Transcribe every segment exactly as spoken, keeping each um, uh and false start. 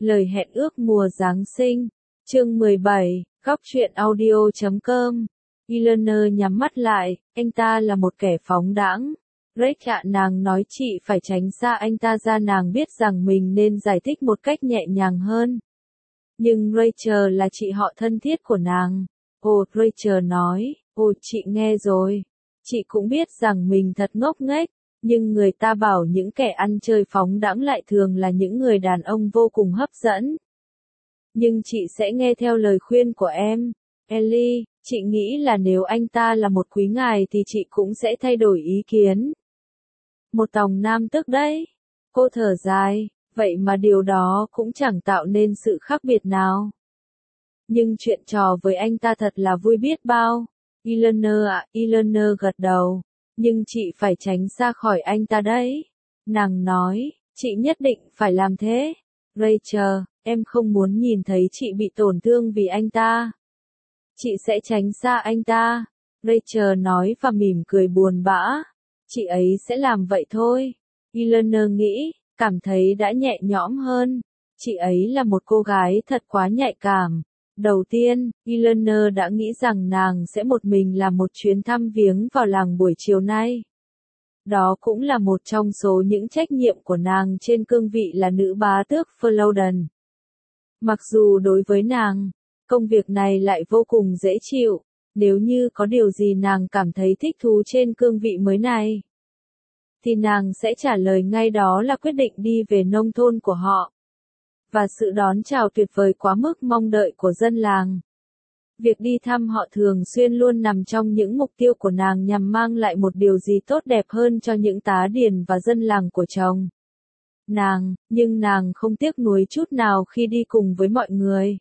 Lời hẹn ước mùa Giáng sinh. Chương mười bảy, góc truyện audio chấm com. Eleanor nhắm mắt lại, anh ta là một kẻ phóng đãng. Rachel ạ, nàng nói chị phải tránh xa anh ta ra, nàng biết rằng mình nên giải thích một cách nhẹ nhàng hơn. Nhưng Rachel là chị họ thân thiết của nàng. Ồ, Rachel nói, ồ chị nghe rồi. Chị cũng biết rằng mình thật ngốc nghếch, nhưng người ta bảo những kẻ ăn chơi phóng đãng lại thường là những người đàn ông vô cùng hấp dẫn. Nhưng chị sẽ nghe theo lời khuyên của em, Ellie, chị nghĩ là nếu anh ta là một quý ngài thì chị cũng sẽ thay đổi ý kiến. Một tòng nam tức đấy. Cô thở dài, vậy mà điều đó cũng chẳng tạo nên sự khác biệt nào. Nhưng chuyện trò với anh ta thật là vui biết bao. Eleanor ạ, Eleanor gật đầu. Nhưng chị phải tránh xa khỏi anh ta đấy. Nàng nói, chị nhất định phải làm thế. Rachel, em không muốn nhìn thấy chị bị tổn thương vì anh ta. Chị sẽ tránh xa anh ta. Rachel nói và mỉm cười buồn bã. Chị ấy sẽ làm vậy thôi. Eleanor nghĩ, cảm thấy đã nhẹ nhõm hơn. Chị ấy là một cô gái thật quá nhạy cảm. Đầu tiên, Eleanor đã nghĩ rằng nàng sẽ một mình làm một chuyến thăm viếng vào làng buổi chiều nay. Đó cũng là một trong số những trách nhiệm của nàng trên cương vị là nữ bá tước Flodden. Mặc dù đối với nàng, công việc này lại vô cùng dễ chịu, nếu như có điều gì nàng cảm thấy thích thú trên cương vị mới này, thì nàng sẽ trả lời ngay đó là quyết định đi về nông thôn của họ. Và sự đón chào tuyệt vời quá mức mong đợi của dân làng. Việc đi thăm họ thường xuyên luôn nằm trong những mục tiêu của nàng nhằm mang lại một điều gì tốt đẹp hơn cho những tá điền và dân làng của chồng nàng, nhưng nàng không tiếc nuối chút nào khi đi cùng với mọi người.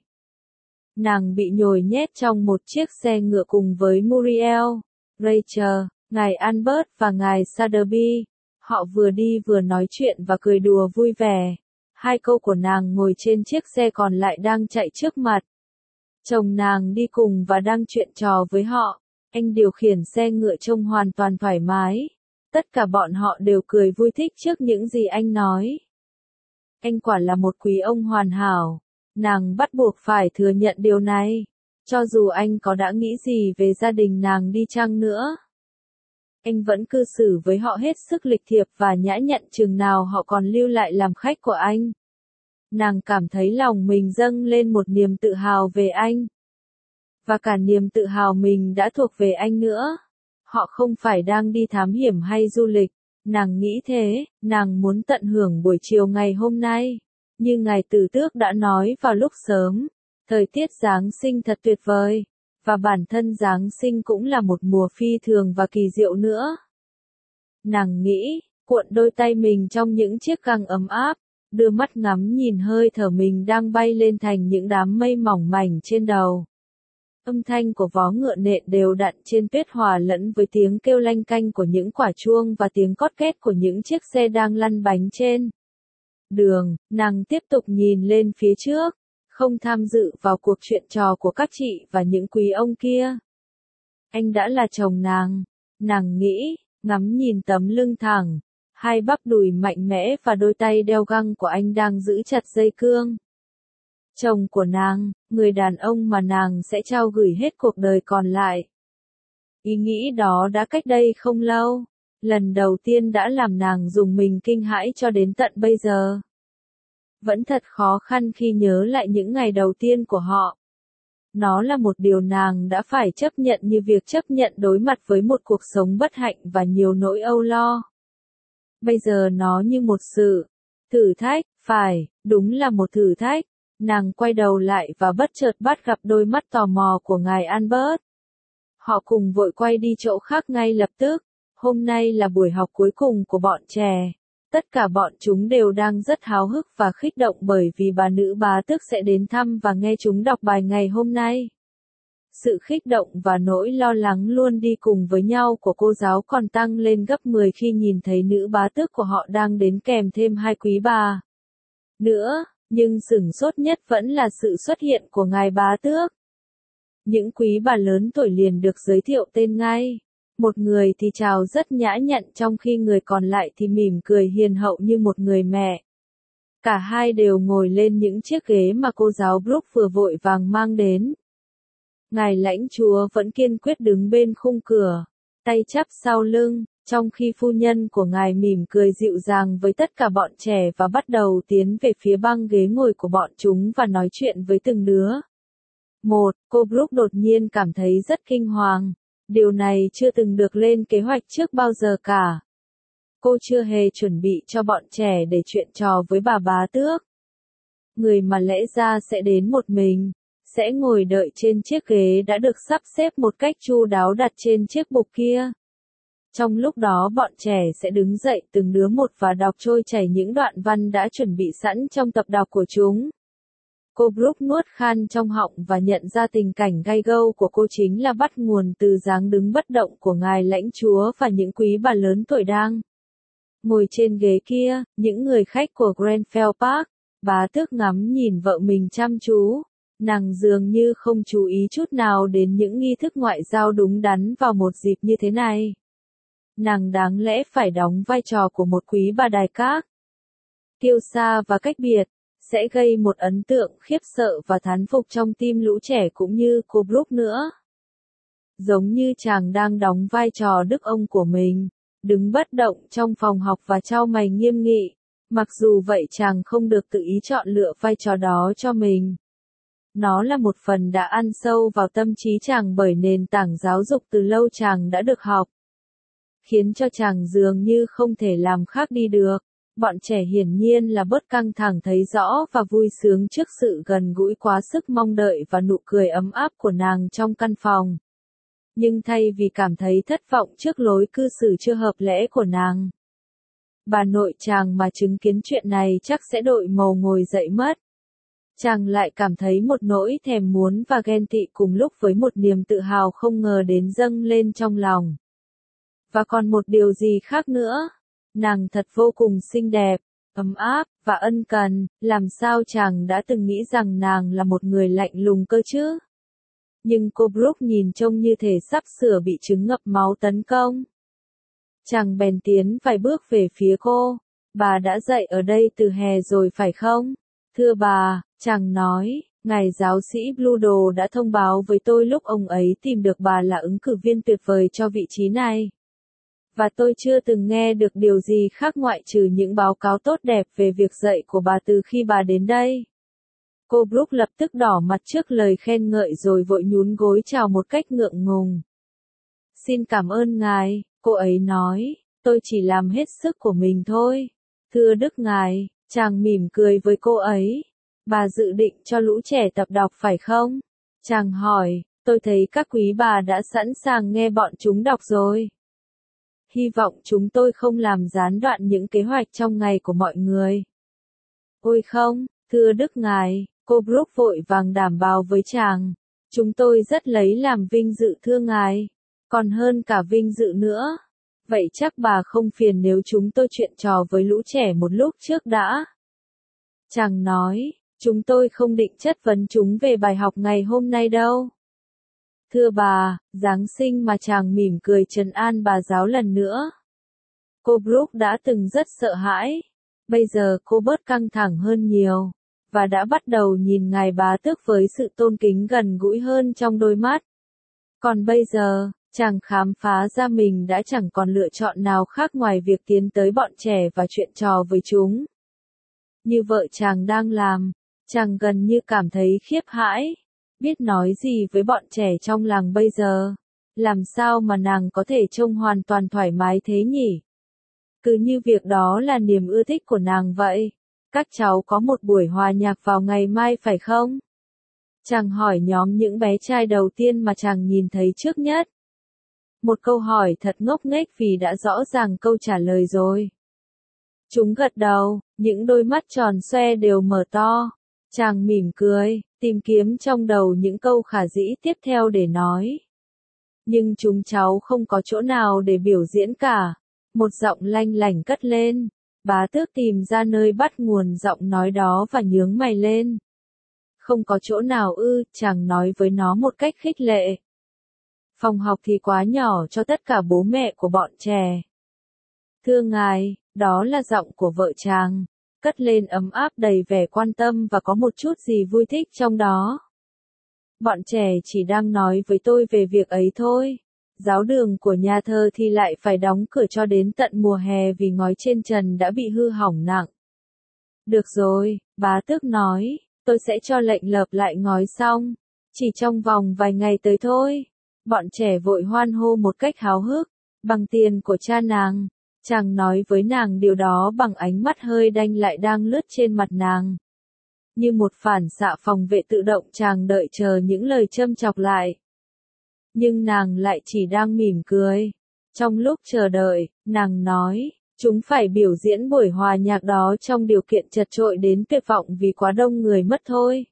Nàng bị nhồi nhét trong một chiếc xe ngựa cùng với Muriel, Rachel, ngài Albert và ngài Sotheby. Họ vừa đi vừa nói chuyện và cười đùa vui vẻ. Hai câu của nàng ngồi trên chiếc xe còn lại đang chạy trước mặt. Chồng nàng đi cùng và đang chuyện trò với họ. Anh điều khiển xe ngựa trông hoàn toàn thoải mái. Tất cả bọn họ đều cười vui thích trước những gì anh nói. Anh quả là một quý ông hoàn hảo. Nàng bắt buộc phải thừa nhận điều này. Cho dù anh có đã nghĩ gì về gia đình nàng đi chăng nữa, anh vẫn cư xử với họ hết sức lịch thiệp và nhã nhặn chừng nào họ còn lưu lại làm khách của anh. Nàng cảm thấy lòng mình dâng lên một niềm tự hào về anh. Và cả niềm tự hào mình đã thuộc về anh nữa. Họ không phải đang đi thám hiểm hay du lịch. Nàng nghĩ thế, nàng muốn tận hưởng buổi chiều ngày hôm nay. Như ngài tử tước đã nói vào lúc sớm, thời tiết Giáng sinh thật tuyệt vời. Và bản thân Giáng sinh cũng là một mùa phi thường và kỳ diệu nữa. Nàng nghĩ, cuộn đôi tay mình trong những chiếc găng ấm áp, đưa mắt ngắm nhìn hơi thở mình đang bay lên thành những đám mây mỏng mảnh trên đầu. Âm thanh của vó ngựa nện đều đặn trên tuyết hòa lẫn với tiếng kêu lanh canh của những quả chuông và tiếng cót két của những chiếc xe đang lăn bánh trên đường. Nàng tiếp tục nhìn lên phía trước, không tham dự vào cuộc chuyện trò của các chị và những quý ông kia. Anh đã là chồng nàng, nàng nghĩ, ngắm nhìn tấm lưng thẳng, hai bắp đùi mạnh mẽ và đôi tay đeo găng của anh đang giữ chặt dây cương. Chồng của nàng, người đàn ông mà nàng sẽ trao gửi hết cuộc đời còn lại. Ý nghĩ đó đã cách đây không lâu, lần đầu tiên đã làm nàng rùng mình kinh hãi cho đến tận bây giờ. Vẫn thật khó khăn khi nhớ lại những ngày đầu tiên của họ. Nó là một điều nàng đã phải chấp nhận như việc chấp nhận đối mặt với một cuộc sống bất hạnh và nhiều nỗi âu lo. Bây giờ nó như một sự thử thách, phải, đúng là một thử thách. Nàng quay đầu lại và bất chợt bắt gặp đôi mắt tò mò của ngài Albert. Họ cùng vội quay đi chỗ khác ngay lập tức. Hôm nay là buổi học cuối cùng của bọn trẻ. Tất cả bọn chúng đều đang rất háo hức và khích động bởi vì bà nữ bá tước sẽ đến thăm và nghe chúng đọc bài ngày hôm nay. Sự khích động và nỗi lo lắng luôn đi cùng với nhau của cô giáo còn tăng lên gấp mười khi nhìn thấy nữ bá tước của họ đang đến kèm thêm hai quý bà nữa, nhưng sửng sốt nhất vẫn là sự xuất hiện của ngài bá tước. Những quý bà lớn tuổi liền được giới thiệu tên ngay. Một người thì chào rất nhã nhặn trong khi người còn lại thì mỉm cười hiền hậu như một người mẹ. Cả hai đều ngồi lên những chiếc ghế mà cô giáo Brooke vừa vội vàng mang đến. Ngài lãnh chúa vẫn kiên quyết đứng bên khung cửa, tay chắp sau lưng, trong khi phu nhân của ngài mỉm cười dịu dàng với tất cả bọn trẻ và bắt đầu tiến về phía băng ghế ngồi của bọn chúng và nói chuyện với từng đứa. Một, cô Brooke đột nhiên cảm thấy rất kinh hoàng. Điều này chưa từng được lên kế hoạch trước bao giờ cả. Cô chưa hề chuẩn bị cho bọn trẻ để chuyện trò với bà bá tước. Người mà lẽ ra sẽ đến một mình, sẽ ngồi đợi trên chiếc ghế đã được sắp xếp một cách chu đáo đặt trên chiếc bục kia. Trong lúc đó bọn trẻ sẽ đứng dậy từng đứa một và đọc trôi chảy những đoạn văn đã chuẩn bị sẵn trong tập đọc của chúng. Cô Brooke nuốt khan trong họng và nhận ra tình cảnh gay gâu của cô chính là bắt nguồn từ dáng đứng bất động của ngài lãnh chúa và những quý bà lớn tuổi đang ngồi trên ghế kia, những người khách của Grenfell Park. Bá tước ngắm nhìn vợ mình chăm chú. Nàng dường như không chú ý chút nào đến những nghi thức ngoại giao đúng đắn vào một dịp như thế này. Nàng đáng lẽ phải đóng vai trò của một quý bà đài các. Kiêu sa và cách biệt, sẽ gây một ấn tượng khiếp sợ và thán phục trong tim lũ trẻ cũng như cô Brooke nữa. Giống như chàng đang đóng vai trò đức ông của mình, đứng bất động trong phòng học và chau mày nghiêm nghị. Mặc dù vậy chàng không được tự ý chọn lựa vai trò đó cho mình. Nó là một phần đã ăn sâu vào tâm trí chàng bởi nền tảng giáo dục từ lâu chàng đã được học. Khiến cho chàng dường như không thể làm khác đi được. Bọn trẻ hiển nhiên là bớt căng thẳng thấy rõ và vui sướng trước sự gần gũi quá sức mong đợi và nụ cười ấm áp của nàng trong căn phòng. Nhưng thay vì cảm thấy thất vọng trước lối cư xử chưa hợp lẽ của nàng, bà nội chàng mà chứng kiến chuyện này chắc sẽ đội màu ngồi dậy mất. Chàng lại cảm thấy một nỗi thèm muốn và ghen tị cùng lúc với một niềm tự hào không ngờ đến dâng lên trong lòng. Và còn một điều gì khác nữa, nàng thật vô cùng xinh đẹp, ấm áp, và ân cần, làm sao chàng đã từng nghĩ rằng nàng là một người lạnh lùng cơ chứ? Nhưng cô Brooke nhìn trông như thể sắp sửa bị trứng ngập máu tấn công. Chàng bèn tiến vài bước về phía cô. Bà đã dậy ở đây từ hè rồi phải không? Thưa bà, chàng nói, ngài giáo sĩ Bludo đã thông báo với tôi lúc ông ấy tìm được bà là ứng cử viên tuyệt vời cho vị trí này. Và tôi chưa từng nghe được điều gì khác ngoại trừ những báo cáo tốt đẹp về việc dạy của bà từ khi bà đến đây. Cô Brooke lập tức đỏ mặt trước lời khen ngợi rồi vội nhún gối chào một cách ngượng ngùng. Xin cảm ơn ngài, cô ấy nói, tôi chỉ làm hết sức của mình thôi. Thưa Đức ngài, chàng mỉm cười với cô ấy. Bà dự định cho lũ trẻ tập đọc phải không? Chàng hỏi, tôi thấy các quý bà đã sẵn sàng nghe bọn chúng đọc rồi. Hy vọng chúng tôi không làm gián đoạn những kế hoạch trong ngày của mọi người. Ôi không, thưa Đức ngài, cô Brooke vội vàng đảm bảo với chàng. Chúng tôi rất lấy làm vinh dự thưa ngài. Còn hơn cả vinh dự nữa. Vậy chắc bà không phiền nếu chúng tôi chuyện trò với lũ trẻ một lúc trước đã. Chàng nói, chúng tôi không định chất vấn chúng về bài học ngày hôm nay đâu. Thưa bà, Giáng sinh mà chàng mỉm cười trấn an bà giáo lần nữa. Cô Brooke đã từng rất sợ hãi. Bây giờ cô bớt căng thẳng hơn nhiều. Và đã bắt đầu nhìn ngài bá tước với sự tôn kính gần gũi hơn trong đôi mắt. Còn bây giờ, chàng khám phá ra mình đã chẳng còn lựa chọn nào khác ngoài việc tiến tới bọn trẻ và chuyện trò với chúng. Như vợ chàng đang làm, chàng gần như cảm thấy khiếp hãi. Biết nói gì với bọn trẻ trong làng bây giờ? Làm sao mà nàng có thể trông hoàn toàn thoải mái thế nhỉ? Cứ như việc đó là niềm ưa thích của nàng vậy. Các cháu có một buổi hòa nhạc vào ngày mai phải không? Chàng hỏi nhóm những bé trai đầu tiên mà chàng nhìn thấy trước nhất. Một câu hỏi thật ngốc nghếch vì đã rõ ràng câu trả lời rồi. Chúng gật đầu, những đôi mắt tròn xoe đều mở to. Chàng mỉm cười, tìm kiếm trong đầu những câu khả dĩ tiếp theo để nói. Nhưng chúng cháu không có chỗ nào để biểu diễn cả. Một giọng lanh lảnh cất lên. Bá tước tìm ra nơi bắt nguồn giọng nói đó và nhướng mày lên. Không có chỗ nào ư, chàng nói với nó một cách khích lệ. Phòng học thì quá nhỏ cho tất cả bố mẹ của bọn trẻ. Thưa ngài, đó là giọng của vợ chàng. cất lên ấm áp đầy vẻ quan tâm và có một chút gì vui thích trong đó. Bọn trẻ chỉ đang nói với tôi về việc ấy thôi. Giáo đường của nhà thờ thì lại phải đóng cửa cho đến tận mùa hè vì ngói trên trần đã bị hư hỏng nặng. Được rồi, bá tước nói, tôi sẽ cho lệnh lợp lại ngói xong. Chỉ trong vòng vài ngày tới thôi. Bọn trẻ vội hoan hô một cách háo hức. Bằng tiền của cha nàng. Chàng nói với nàng điều đó bằng ánh mắt hơi đanh lại đang lướt trên mặt nàng. Như một phản xạ phòng vệ tự động chàng đợi chờ những lời châm chọc lại. Nhưng nàng lại chỉ đang mỉm cười. Trong lúc chờ đợi, nàng nói, chúng phải biểu diễn buổi hòa nhạc đó trong điều kiện chật chội đến tuyệt vọng vì quá đông người mất thôi.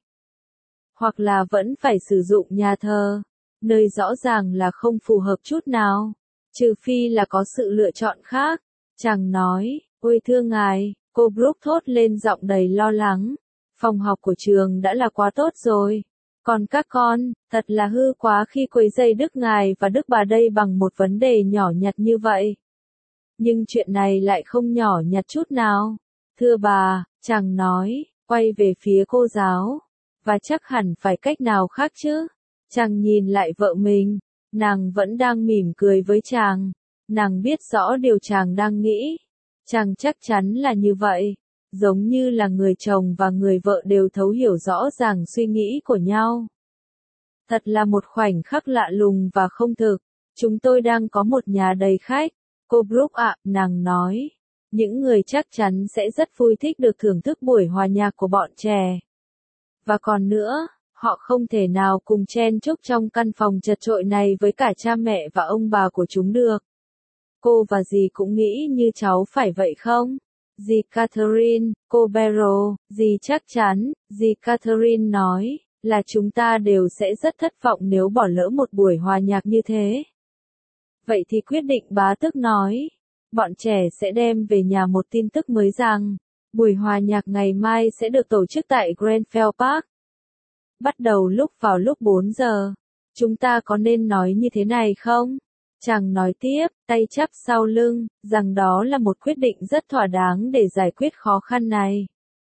Hoặc là vẫn phải sử dụng nhà thờ, nơi rõ ràng là không phù hợp chút nào, trừ phi là có sự lựa chọn khác. Chàng nói, ôi thưa ngài, cô Brooke thốt lên giọng đầy lo lắng. Phòng học của trường đã là quá tốt rồi. Còn các con, thật là hư quá khi quấy rầy Đức ngài và Đức bà đây bằng một vấn đề nhỏ nhặt như vậy. Nhưng chuyện này lại không nhỏ nhặt chút nào. Thưa bà, chàng nói, quay về phía cô giáo. Và chắc hẳn phải cách nào khác chứ. Chàng nhìn lại vợ mình. Nàng vẫn đang mỉm cười với chàng. Nàng biết rõ điều chàng đang nghĩ. Chàng chắc chắn là như vậy. Giống như là người chồng và người vợ đều thấu hiểu rõ ràng suy nghĩ của nhau. Thật là một khoảnh khắc lạ lùng và không thực. Chúng tôi đang có một nhà đầy khách. Cô Brooke ạ, nàng nói. Những người chắc chắn sẽ rất vui thích được thưởng thức buổi hòa nhạc của bọn trẻ. Và còn nữa, họ không thể nào cùng chen chúc trong căn phòng chật chội này với cả cha mẹ và ông bà của chúng được. Cô và dì cũng nghĩ như cháu phải vậy không? Dì Catherine, cô Beryl, dì chắc chắn, dì Catherine nói, là chúng ta đều sẽ rất thất vọng nếu bỏ lỡ một buổi hòa nhạc như thế. Vậy thì quyết định bá tước nói, bọn trẻ sẽ đem về nhà một tin tức mới rằng, buổi hòa nhạc ngày mai sẽ được tổ chức tại Grenfell Park. Bắt đầu lúc vào lúc bốn giờ. Chúng ta có nên nói như thế này không? Chàng nói tiếp, tay chắp sau lưng, rằng đó là một quyết định rất thỏa đáng để giải quyết khó khăn này.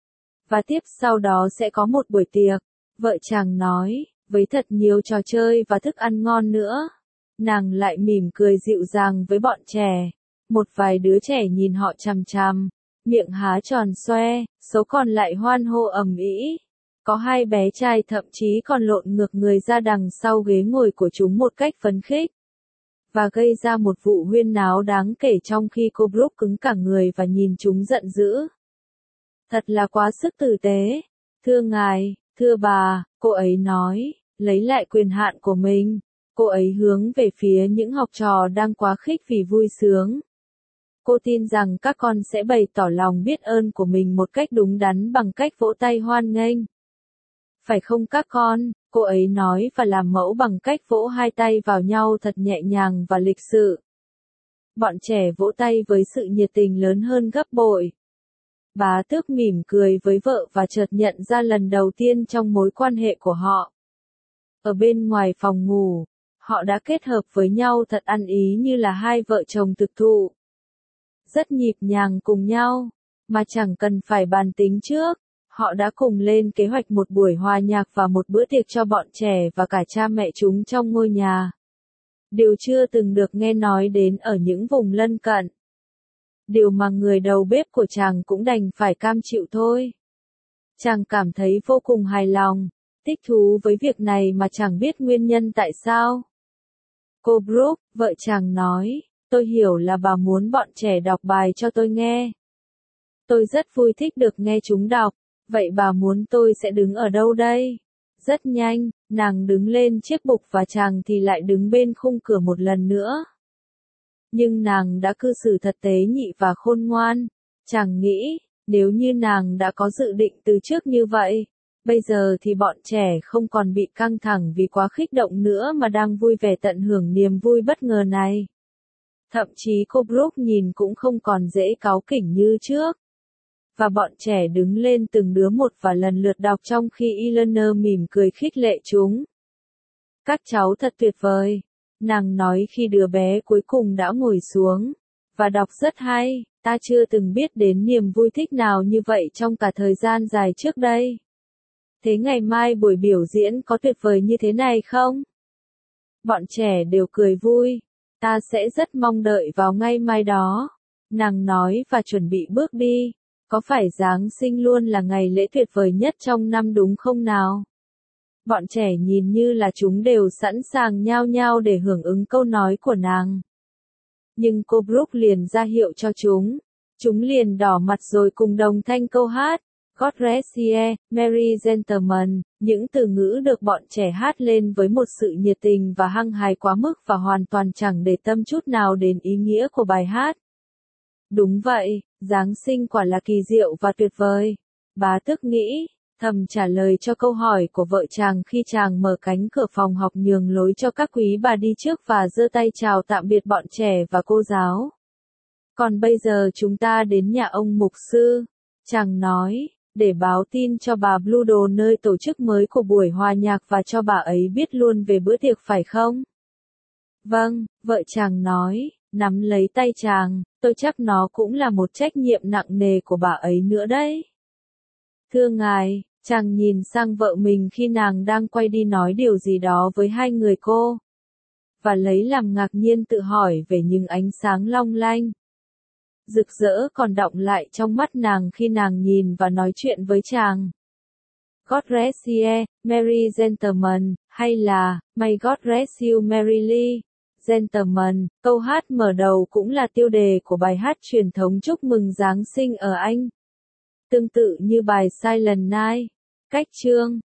Và tiếp sau đó sẽ có một buổi tiệc, vợ chàng nói, với thật nhiều trò chơi và thức ăn ngon nữa. Nàng lại mỉm cười dịu dàng với bọn trẻ. Một vài đứa trẻ nhìn họ chằm chằm, miệng há tròn xoe, số còn lại hoan hô ầm ĩ. Có hai bé trai thậm chí còn lộn ngược người ra đằng sau ghế ngồi của chúng một cách phấn khích. Và gây ra một vụ huyên náo đáng kể trong khi cô Brooke cứng cả người và nhìn chúng giận dữ. Thật là quá sức tử tế. Thưa ngài, thưa bà, cô ấy nói, lấy lại quyền hạn của mình. Cô ấy hướng về phía những học trò đang quá khích vì vui sướng. Cô tin rằng các con sẽ bày tỏ lòng biết ơn của mình một cách đúng đắn bằng cách vỗ tay hoan nghênh. Phải không các con, cô ấy nói và làm mẫu bằng cách vỗ hai tay vào nhau thật nhẹ nhàng và lịch sự. Bọn trẻ vỗ tay với sự nhiệt tình lớn hơn gấp bội. Bá tước mỉm cười với vợ và chợt nhận ra lần đầu tiên trong mối quan hệ của họ. Ở bên ngoài phòng ngủ, họ đã kết hợp với nhau thật ăn ý như là hai vợ chồng thực thụ. Rất nhịp nhàng cùng nhau, mà chẳng cần phải bàn tính trước. Họ đã cùng lên kế hoạch một buổi hòa nhạc và một bữa tiệc cho bọn trẻ và cả cha mẹ chúng trong ngôi nhà. Điều chưa từng được nghe nói đến ở những vùng lân cận. Điều mà người đầu bếp của chàng cũng đành phải cam chịu thôi. Chàng cảm thấy vô cùng hài lòng, thích thú với việc này mà chẳng biết nguyên nhân tại sao. Cô Brooke, vợ chàng nói, tôi hiểu là bà muốn bọn trẻ đọc bài cho tôi nghe. Tôi rất vui thích được nghe chúng đọc. Vậy bà muốn tôi sẽ đứng ở đâu đây? Rất nhanh, nàng đứng lên chiếc bục và chàng thì lại đứng bên khung cửa một lần nữa. Nhưng nàng đã cư xử thật tế nhị và khôn ngoan. Chàng nghĩ, nếu như nàng đã có dự định từ trước như vậy, bây giờ thì bọn trẻ không còn bị căng thẳng vì quá kích động nữa mà đang vui vẻ tận hưởng niềm vui bất ngờ này. Thậm chí cô Brooke nhìn cũng không còn dễ cáu kỉnh như trước. Và bọn trẻ đứng lên từng đứa một và lần lượt đọc trong khi Eleanor mỉm cười khích lệ chúng. Các cháu thật tuyệt vời, nàng nói khi đứa bé cuối cùng đã ngồi xuống, và đọc rất hay, ta chưa từng biết đến niềm vui thích nào như vậy trong cả thời gian dài trước đây. Thế ngày mai buổi biểu diễn có tuyệt vời như thế này không? Bọn trẻ đều cười vui. Ta sẽ rất mong đợi vào ngay mai đó. Nàng nói và chuẩn bị bước đi. Có phải Giáng sinh luôn là ngày lễ tuyệt vời nhất trong năm đúng không nào? Bọn trẻ nhìn như là chúng đều sẵn sàng nhao nhao để hưởng ứng câu nói của nàng. Nhưng cô Brooke liền ra hiệu cho chúng. Chúng liền đỏ mặt rồi cùng đồng thanh câu hát. God rest ye, Merry Gentlemen, những từ ngữ được bọn trẻ hát lên với một sự nhiệt tình và hăng hái quá mức và hoàn toàn chẳng để tâm chút nào đến ý nghĩa của bài hát. Đúng vậy, Giáng sinh quả là kỳ diệu và tuyệt vời. Bá Tước nghĩ, thầm trả lời cho câu hỏi của vợ chàng khi chàng mở cánh cửa phòng học nhường lối cho các quý bà đi trước và giơ tay chào tạm biệt bọn trẻ và cô giáo. Còn bây giờ chúng ta đến nhà ông mục sư, chàng nói, để báo tin cho bà Bludo nơi tổ chức mới của buổi hòa nhạc và cho bà ấy biết luôn về bữa tiệc phải không? Vâng, vợ chàng nói, nắm lấy tay chàng, tôi chắc nó cũng là một trách nhiệm nặng nề của bà ấy nữa đấy. Thưa ngài, chàng nhìn sang vợ mình khi nàng đang quay đi nói điều gì đó với hai người cô. Và lấy làm ngạc nhiên tự hỏi về những ánh sáng long lanh. Rực rỡ còn đọng lại trong mắt nàng khi nàng nhìn và nói chuyện với chàng. God rest ye, Merry Gentlemen, hay là, May God rest you merrily, Gentlemen, câu hát mở đầu cũng là tiêu đề của bài hát truyền thống chúc mừng Giáng sinh ở Anh. Tương tự như bài Silent Night. Cách chương